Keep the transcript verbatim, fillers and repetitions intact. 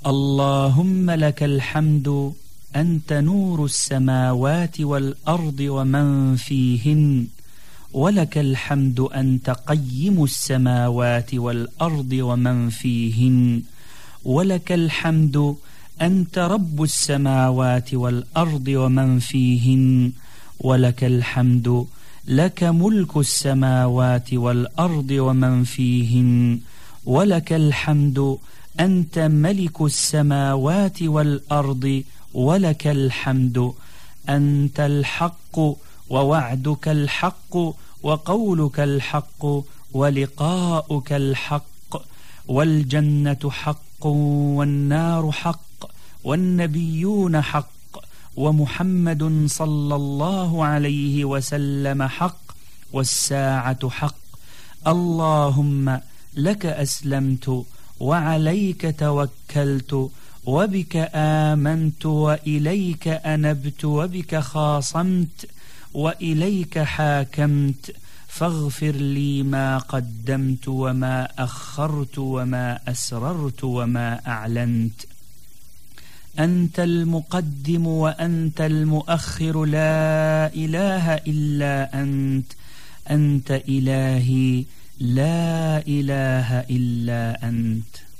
اللهم لك الحمد أنت نور السماوات والأرض ومن فيهن، ولك الحمد أنت قيم السماوات والأرض ومن فيهن، ولك الحمد أنت رب السماوات والأرض ومن فيهن، ولك الحمد لك ملك السماوات والأرض ومن فيهن، ولك الحمد أنت ملك السماوات والأرض، ولك الحمد أنت الحق ووعدك الحق وقولك الحق ولقاؤك الحق، والجنة حق والنار حق والنبيون حق ومحمد صلى الله عليه وسلم حق والساعة حق. اللهم لك أسلمت وعليك توكلت وبك آمنت وإليك أنبت وبك خاصمت وإليك حاكمت، فاغفر لي ما قدمت وما أخرت وما أسررت وما أعلنت. أنت المقدم وأنت المؤخر، لا إله إلا أنت، أنت إلهي لا إله إلا أنت.